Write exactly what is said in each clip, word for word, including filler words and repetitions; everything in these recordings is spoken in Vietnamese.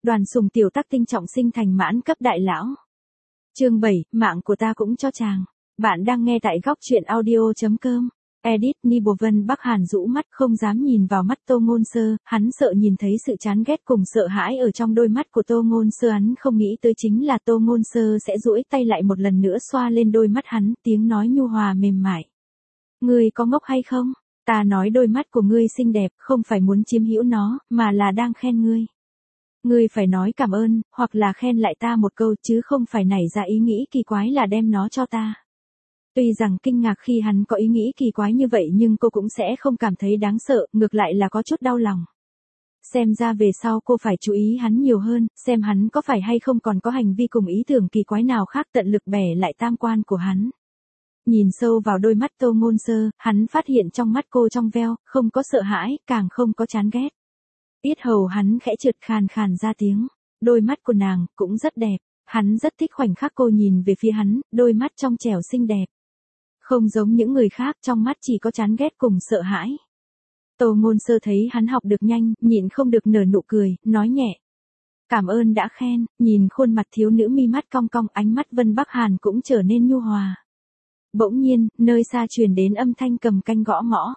Đoàn Sùng tiểu tác tinh trọng sinh thành mãn cấp đại lão. Chương bảy, mạng của ta cũng cho chàng. Bạn đang nghe tại góc truyện audio.com. Edit Nibo Vân Bắc Hàn rũ mắt không dám nhìn vào mắt Tô Ngôn Sơ, hắn sợ nhìn thấy sự chán ghét cùng sợ hãi ở trong đôi mắt của Tô Ngôn Sơ, hắn không nghĩ tới chính là Tô Ngôn Sơ sẽ duỗi tay lại một lần nữa xoa lên đôi mắt hắn, tiếng nói nhu hòa mềm mại. Ngươi có ngốc hay không? Ta nói đôi mắt của ngươi xinh đẹp, không phải muốn chiếm hữu nó, mà là đang khen ngươi. Ngươi phải nói cảm ơn, hoặc là khen lại ta một câu chứ không phải nảy ra ý nghĩ kỳ quái là đem nó cho ta. Tuy rằng kinh ngạc khi hắn có ý nghĩ kỳ quái như vậy nhưng cô cũng sẽ không cảm thấy đáng sợ, ngược lại là có chút đau lòng. Xem ra về sau cô phải chú ý hắn nhiều hơn, xem hắn có phải hay không còn có hành vi cùng ý tưởng kỳ quái nào khác, tận lực bẻ lại tam quan của hắn. Nhìn sâu vào đôi mắt Tô Ngôn Sơ, hắn phát hiện trong mắt cô trong veo, không có sợ hãi, càng không có chán ghét. Yết hầu hắn khẽ trượt khàn khàn ra tiếng, đôi mắt của nàng cũng rất đẹp, hắn rất thích khoảnh khắc cô nhìn về phía hắn, đôi mắt trong trẻo xinh đẹp. Không giống những người khác, trong mắt chỉ có chán ghét cùng sợ hãi. Tô Ngôn Sơ thấy hắn học được nhanh, nhịn không được nở nụ cười, nói nhẹ. Cảm ơn đã khen, nhìn khuôn mặt thiếu nữ mi mắt cong cong, ánh mắt Vân Bắc Hàn cũng trở nên nhu hòa. Bỗng nhiên, nơi xa truyền đến âm thanh cầm canh gõ mõ.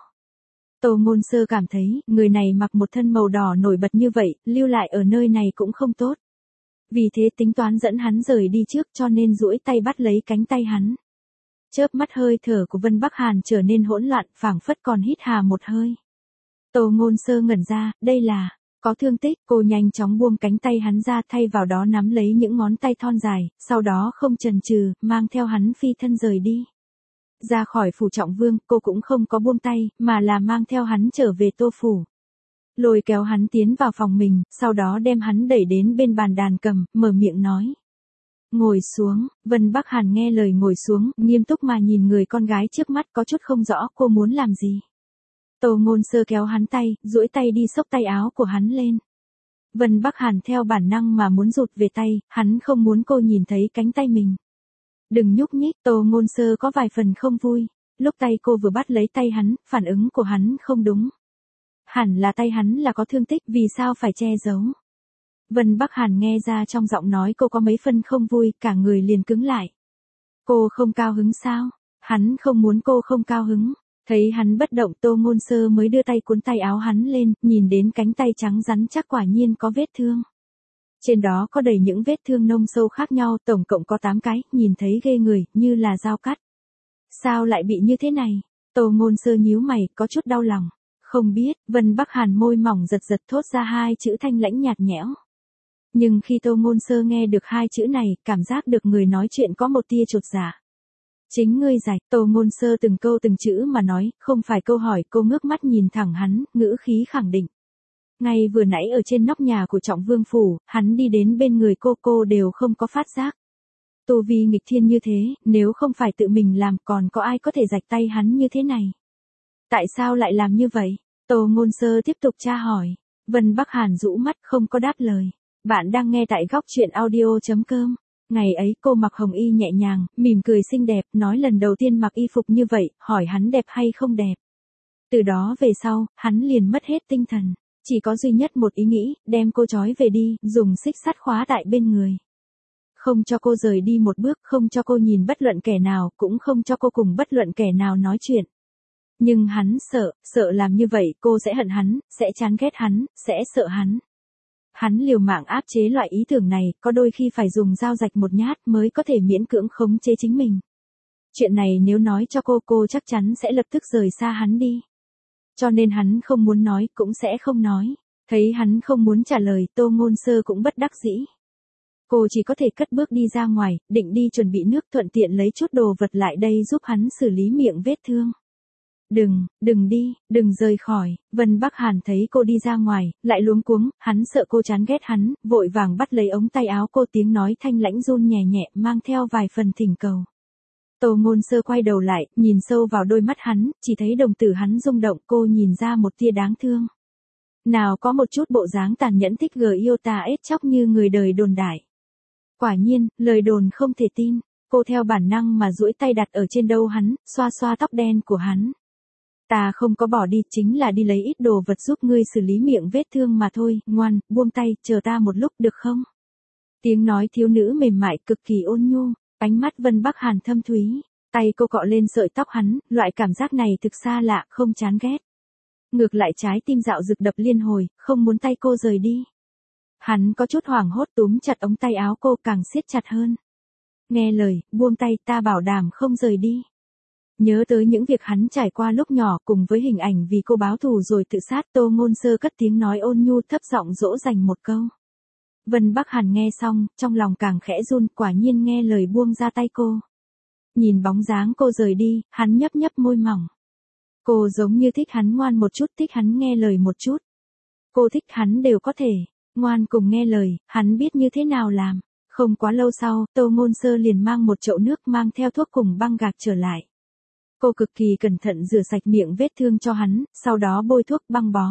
Tô Ngôn Sơ cảm thấy, người này mặc một thân màu đỏ nổi bật như vậy, lưu lại ở nơi này cũng không tốt. Vì thế tính toán dẫn hắn rời đi trước, cho nên duỗi tay bắt lấy cánh tay hắn. Chớp mắt hơi thở của Vân Bắc Hàn trở nên hỗn loạn, phảng phất còn hít hà một hơi. Tô Ngôn Sơ ngẩn ra, đây là, có thương tích, cô nhanh chóng buông cánh tay hắn ra, thay vào đó nắm lấy những ngón tay thon dài, sau đó không chần chừ, mang theo hắn phi thân rời đi. Ra khỏi phủ Trọng Vương, cô cũng không có buông tay, mà là mang theo hắn trở về Tô phủ. Lôi kéo hắn tiến vào phòng mình, sau đó đem hắn đẩy đến bên bàn đàn cầm, mở miệng nói. Ngồi xuống, Vân Bắc Hàn nghe lời ngồi xuống, nghiêm túc mà nhìn người con gái trước mắt, có chút không rõ cô muốn làm gì. Tô Ngôn Sơ kéo hắn tay, duỗi tay đi xốc tay áo của hắn lên. Vân Bắc Hàn theo bản năng mà muốn rụt về tay, hắn không muốn cô nhìn thấy cánh tay mình. Đừng nhúc nhích, Tô Ngôn Sơ có vài phần không vui. Lúc tay cô vừa bắt lấy tay hắn, phản ứng của hắn không đúng. Hẳn là tay hắn là có thương tích, vì sao phải che giấu. Vân Bắc Hàn nghe ra trong giọng nói cô có mấy phân không vui, cả người liền cứng lại. Cô không cao hứng sao? Hắn không muốn cô không cao hứng. Thấy hắn bất động, Tô Ngôn Sơ mới đưa tay cuốn tay áo hắn lên, nhìn đến cánh tay trắng rắn chắc quả nhiên có vết thương. Trên đó có đầy những vết thương nông sâu khác nhau, tổng cộng có tám cái, nhìn thấy ghê người, như là dao cắt. Sao lại bị như thế này? Tô Ngôn Sơ nhíu mày, có chút đau lòng. Không biết, Vân Bắc Hàn môi mỏng giật giật thốt ra hai chữ thanh lãnh nhạt nhẽo. Nhưng khi Tô Ngôn Sơ nghe được hai chữ này, cảm giác được người nói chuyện có một tia chột dạ. Chính ngươi giải, Tô Ngôn Sơ từng câu từng chữ mà nói, không phải câu hỏi, cô ngước mắt nhìn thẳng hắn, ngữ khí khẳng định. Ngay vừa nãy ở trên nóc nhà của Trọng Vương phủ, hắn đi đến bên người cô, cô đều không có phát giác. Tu vi nghịch thiên như thế, nếu không phải tự mình làm, còn có ai có thể rạch tay hắn như thế này? Tại sao lại làm như vậy? Tô Ngôn Sơ tiếp tục tra hỏi. Vân Bắc Hàn rũ mắt không có đáp lời. Bạn đang nghe tại góc truyện audio.com. Ngày ấy cô mặc hồng y nhẹ nhàng, mỉm cười xinh đẹp, nói lần đầu tiên mặc y phục như vậy, hỏi hắn đẹp hay không đẹp. Từ đó về sau, hắn liền mất hết tinh thần. Chỉ có duy nhất một ý nghĩ, đem cô trói về đi, dùng xích sắt khóa tại bên người. Không cho cô rời đi một bước, không cho cô nhìn bất luận kẻ nào, cũng không cho cô cùng bất luận kẻ nào nói chuyện. Nhưng hắn sợ, sợ làm như vậy cô sẽ hận hắn, sẽ chán ghét hắn, sẽ sợ hắn. Hắn liều mạng áp chế loại ý tưởng này, có đôi khi phải dùng dao rạch một nhát mới có thể miễn cưỡng khống chế chính mình. Chuyện này nếu nói cho cô, cô chắc chắn sẽ lập tức rời xa hắn đi. Cho nên hắn không muốn nói, cũng sẽ không nói. Thấy hắn không muốn trả lời, Tô Ngôn Sơ cũng bất đắc dĩ. Cô chỉ có thể cất bước đi ra ngoài, định đi chuẩn bị nước, thuận tiện lấy chút đồ vật lại đây giúp hắn xử lý miệng vết thương. Đừng, đừng đi, đừng rời khỏi. Vân Bắc Hàn thấy cô đi ra ngoài, lại luống cuống, hắn sợ cô chán ghét hắn, vội vàng bắt lấy ống tay áo cô, tiếng nói thanh lãnh run nhẹ nhẹ, mang theo vài phần thỉnh cầu. Tô Ngôn Sơ quay đầu lại, nhìn sâu vào đôi mắt hắn, chỉ thấy đồng tử hắn rung động, cô nhìn ra một tia đáng thương. Nào có một chút bộ dáng tàn nhẫn thích gờ yêu ta ết chóc như người đời đồn đại. Quả nhiên, lời đồn không thể tin, cô theo bản năng mà duỗi tay đặt ở trên đầu hắn, xoa xoa tóc đen của hắn. Ta không có bỏ đi, chính là đi lấy ít đồ vật giúp ngươi xử lý miệng vết thương mà thôi, ngoan, buông tay, chờ ta một lúc được không? Tiếng nói thiếu nữ mềm mại cực kỳ ôn nhu, ánh mắt Vân Bắc Hàn thâm thúy, tay cô cọ lên sợi tóc hắn, loại cảm giác này thực xa lạ, không chán ghét. Ngược lại trái tim dạo dực đập liên hồi, không muốn tay cô rời đi. Hắn có chút hoảng hốt túm chặt ống tay áo cô càng siết chặt hơn. Nghe lời, buông tay, ta bảo đảm không rời đi. Nhớ tới những việc hắn trải qua lúc nhỏ cùng với hình ảnh vì cô báo thù rồi tự sát, Tô Ngôn Sơ cất tiếng nói ôn nhu thấp giọng dỗ dành một câu. Vân Bắc Hàn nghe xong, trong lòng càng khẽ run, quả nhiên nghe lời buông ra tay cô. Nhìn bóng dáng cô rời đi, hắn nhấp nhấp môi mỏng. Cô giống như thích hắn ngoan một chút, thích hắn nghe lời một chút. Cô thích hắn đều có thể, ngoan cùng nghe lời, hắn biết như thế nào làm. Không quá lâu sau, Tô Ngôn Sơ liền mang một chậu nước mang theo thuốc cùng băng gạc trở lại. Cô cực kỳ cẩn thận rửa sạch miệng vết thương cho hắn, sau đó bôi thuốc băng bó.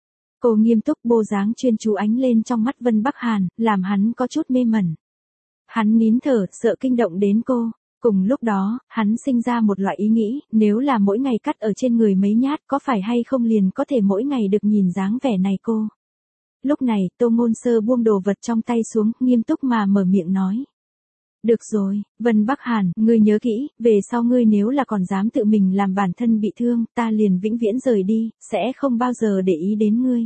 Cô nghiêm túc bộ dáng chuyên chú ánh lên trong mắt Vân Bắc Hàn, làm hắn có chút mê mẩn. Hắn nín thở, sợ kinh động đến cô. Cùng lúc đó, hắn sinh ra một loại ý nghĩ, nếu là mỗi ngày cắt ở trên người mấy nhát có phải hay không liền có thể mỗi ngày được nhìn dáng vẻ này cô. Lúc này, Tô Ngôn Sơ buông đồ vật trong tay xuống, nghiêm túc mà mở miệng nói. Được rồi, Vân Bắc Hàn, ngươi nhớ kỹ, về sau ngươi nếu là còn dám tự mình làm bản thân bị thương, ta liền vĩnh viễn rời đi, sẽ không bao giờ để ý đến ngươi.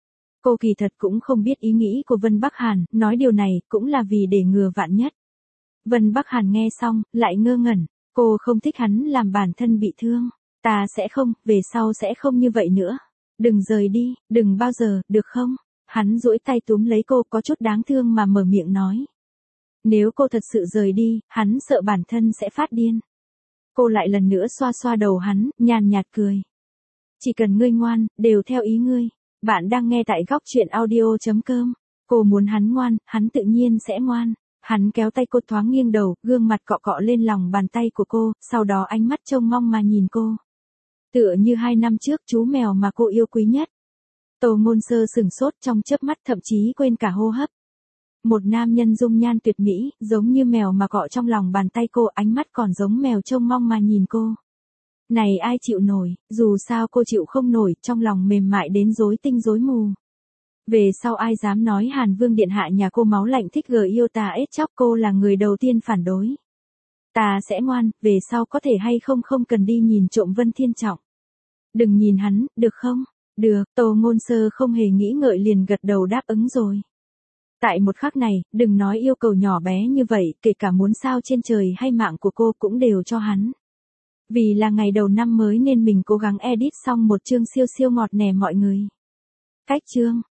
Cô kỳ thật cũng không biết ý nghĩ của Vân Bắc Hàn, nói điều này cũng là vì để ngừa vạn nhất. Vân Bắc Hàn nghe xong, lại ngơ ngẩn, cô không thích hắn làm bản thân bị thương. Ta sẽ không, về sau sẽ không như vậy nữa. Đừng rời đi, đừng bao giờ, được không? Hắn duỗi tay túm lấy cô có chút đáng thương mà mở miệng nói. Nếu cô thật sự rời đi, hắn sợ bản thân sẽ phát điên. Cô lại lần nữa xoa xoa đầu hắn, nhàn nhạt cười. Chỉ cần ngươi ngoan, đều theo ý ngươi. Bạn đang nghe tại góc truyện audio chấm com. Cô muốn hắn ngoan, hắn tự nhiên sẽ ngoan. Hắn kéo tay cô thoáng nghiêng đầu, gương mặt cọ cọ lên lòng bàn tay của cô, sau đó ánh mắt trông mong mà nhìn cô. Tựa như hai năm trước chú mèo mà cô yêu quý nhất. Tô Ngôn Sơ sừng sốt trong chớp mắt thậm chí quên cả hô hấp. Một nam nhân dung nhan tuyệt mỹ, giống như mèo mà cọ trong lòng bàn tay cô, ánh mắt còn giống mèo trông mong mà nhìn cô. Này ai chịu nổi, dù sao cô chịu không nổi, trong lòng mềm mại đến rối tinh rối mù. Về sau ai dám nói Hàn Vương điện hạ nhà cô máu lạnh thích gờ yêu ta ết chóc, cô là người đầu tiên phản đối. Ta sẽ ngoan, về sau có thể hay không không cần đi nhìn trộm Vân Thiên Trọng. Đừng nhìn hắn, được không? Được, Tô Ngôn Sơ không hề nghĩ ngợi liền gật đầu đáp ứng rồi. Tại một khắc này, đừng nói yêu cầu nhỏ bé như vậy, kể cả muốn sao trên trời hay mạng của cô cũng đều cho hắn. Vì là ngày đầu năm mới nên mình cố gắng edit xong một chương siêu siêu ngọt nè mọi người. Cách chương